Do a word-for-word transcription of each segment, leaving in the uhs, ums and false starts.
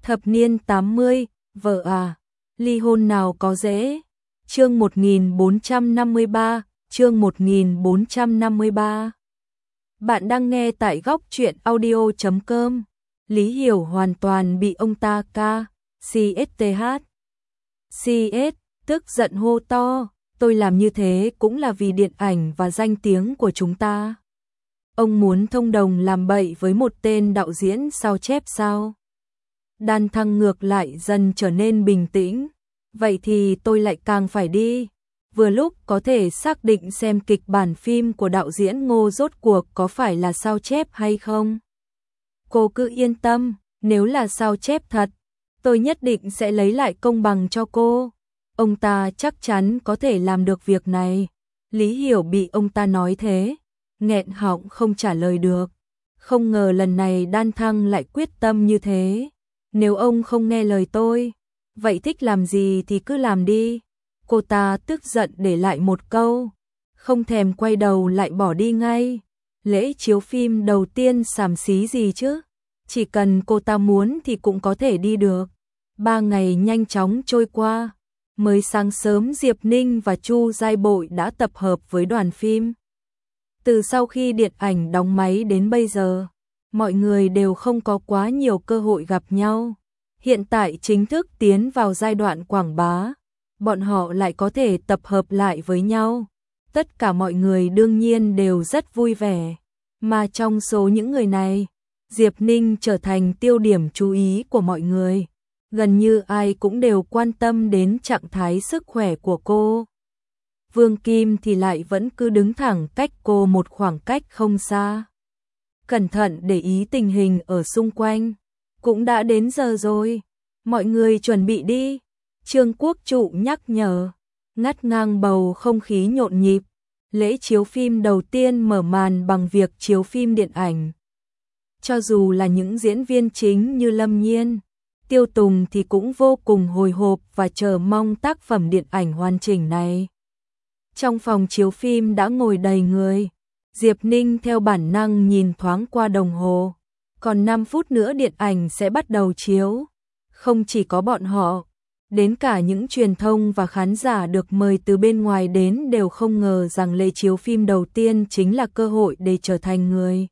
Thập niên tám mươi, vợ à, ly hôn nào có dễ. Chương một nghìn bốn trăm năm mươi ba, chương một nghìn bốn trăm năm mươi ba. Bạn đang nghe tại góc truyện audio chấm com. Lý Hiểu hoàn toàn bị ông ta ca, CSTH. CS, tức giận hô to, tôi làm như thế cũng là vì điện ảnh và danh tiếng của chúng ta. Ông muốn thông đồng làm bậy với một tên đạo diễn sao chép sao? Đan Thăng ngược lại dần trở nên bình tĩnh. Vậy thì tôi lại càng phải đi. Vừa lúc có thể xác định xem kịch bản phim của đạo diễn Ngô rốt cuộc có phải là sao chép hay không. Cô cứ yên tâm, nếu là sao chép thật, tôi nhất định sẽ lấy lại công bằng cho cô. Ông ta chắc chắn có thể làm được việc này. Lý Hiểu bị ông ta nói thế, nghẹn họng không trả lời được. Không ngờ lần này Đan Thăng lại quyết tâm như thế. Nếu ông không nghe lời tôi, vậy thích làm gì thì cứ làm đi. Cô ta tức giận để lại một câu, không thèm quay đầu lại bỏ đi ngay. Lễ chiếu phim đầu tiên xàm xí gì chứ, chỉ cần cô ta muốn thì cũng có thể đi được. Ba ngày nhanh chóng trôi qua, mới sáng sớm Diệp Ninh và Chu Giai Bội đã tập hợp với đoàn phim. Từ sau khi điện ảnh đóng máy đến bây giờ, mọi người đều không có quá nhiều cơ hội gặp nhau. Hiện tại chính thức tiến vào giai đoạn quảng bá, bọn họ lại có thể tập hợp lại với nhau. Tất cả mọi người đương nhiên đều rất vui vẻ. Mà trong số những người này, Diệp Ninh trở thành tiêu điểm chú ý của mọi người. Gần như ai cũng đều quan tâm đến trạng thái sức khỏe của cô. Vương Kim thì lại vẫn cứ đứng thẳng cách cô một khoảng cách không xa. Cẩn thận để ý tình hình ở xung quanh. Cũng đã đến giờ rồi, mọi người chuẩn bị đi. Trương Quốc Trụ nhắc nhở, ngắt ngang bầu không khí nhộn nhịp. Lễ chiếu phim đầu tiên mở màn bằng việc chiếu phim điện ảnh. Cho dù là những diễn viên chính như Lâm Nhiên, Tiêu Tùng thì cũng vô cùng hồi hộp và chờ mong tác phẩm điện ảnh hoàn chỉnh này. Trong phòng chiếu phim đã ngồi đầy người. Diệp Ninh theo bản năng nhìn thoáng qua đồng hồ. Còn năm phút nữa điện ảnh sẽ bắt đầu chiếu. Không chỉ có bọn họ, đến cả những truyền thông và khán giả được mời từ bên ngoài đến đều không ngờ rằng lễ chiếu phim đầu tiên chính là cơ hội để trở thành người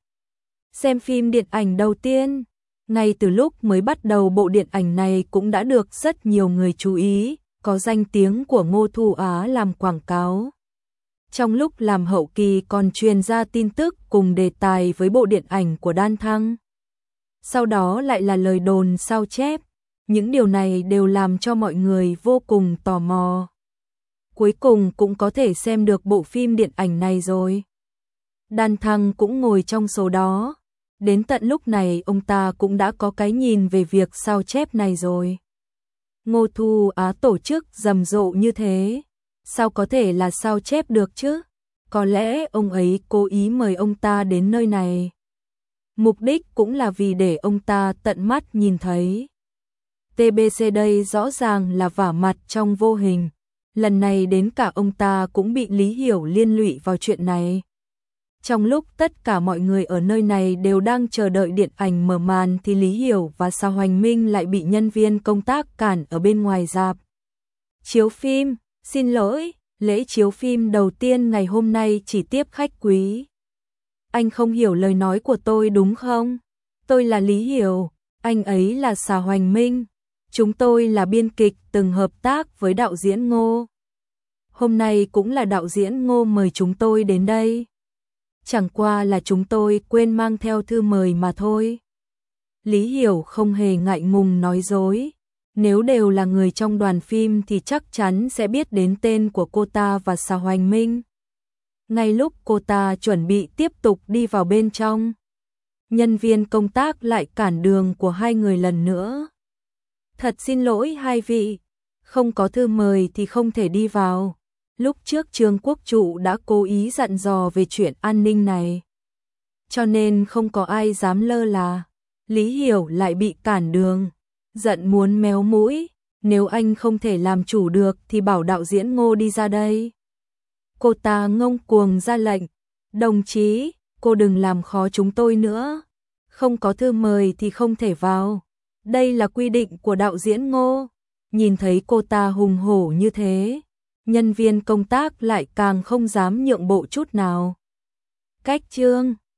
xem phim điện ảnh đầu tiên. Ngay từ lúc mới bắt đầu bộ điện ảnh này cũng đã được rất nhiều người chú ý, có danh tiếng của Ngô Thu Á làm quảng cáo. Trong lúc làm hậu kỳ còn truyền ra tin tức cùng đề tài với bộ điện ảnh của Đan Thăng. Sau đó lại là lời đồn sao chép. Những điều này đều làm cho mọi người vô cùng tò mò. Cuối cùng cũng có thể xem được bộ phim điện ảnh này rồi. Đan Thăng cũng ngồi trong số đó. Đến tận lúc này ông ta cũng đã có cái nhìn về việc sao chép này rồi. Ngô Thu Á tổ chức rầm rộ như thế, sao có thể là sao chép được chứ? Có lẽ ông ấy cố ý mời ông ta đến nơi này. Mục đích cũng là vì để ông ta tận mắt nhìn thấy. tê bê xê đây rõ ràng là vả mặt trong vô hình. Lần này đến cả ông ta cũng bị Lý Hiểu liên lụy vào chuyện này. Trong lúc tất cả mọi người ở nơi này đều đang chờ đợi điện ảnh mở màn thì Lý Hiểu và Sa Hoành Minh lại bị nhân viên công tác cản ở bên ngoài rạp. Chiếu phim, xin lỗi, lễ chiếu phim đầu tiên ngày hôm nay chỉ tiếp khách quý. Anh không hiểu lời nói của tôi đúng không? Tôi là Lý Hiểu, anh ấy là Sa Hoành Minh. Chúng tôi là biên kịch từng hợp tác với đạo diễn Ngô. Hôm nay cũng là đạo diễn Ngô mời chúng tôi đến đây. Chẳng qua là chúng tôi quên mang theo thư mời mà thôi. Lý Hiểu không hề ngại ngùng nói dối. Nếu đều là người trong đoàn phim thì chắc chắn sẽ biết đến tên của cô ta và Sa Hoành Minh. Ngay lúc cô ta chuẩn bị tiếp tục đi vào bên trong, nhân viên công tác lại cản đường của hai người lần nữa. Thật xin lỗi hai vị, không có thư mời thì không thể đi vào. Lúc trước Trương Quốc Trụ đã cố ý dặn dò về chuyện an ninh này, cho nên không có ai dám lơ là. Lý Hiểu lại bị cản đường, giận muốn méo mũi. Nếu anh không thể làm chủ được thì bảo đạo diễn Ngô đi ra đây. Cô ta ngông cuồng ra lệnh. Đồng chí, cô đừng làm khó chúng tôi nữa. Không có thư mời thì không thể vào. Đây là quy định của đạo diễn Ngô. Nhìn thấy cô ta hùng hổ như thế, nhân viên công tác lại càng không dám nhượng bộ chút nào. Cách chương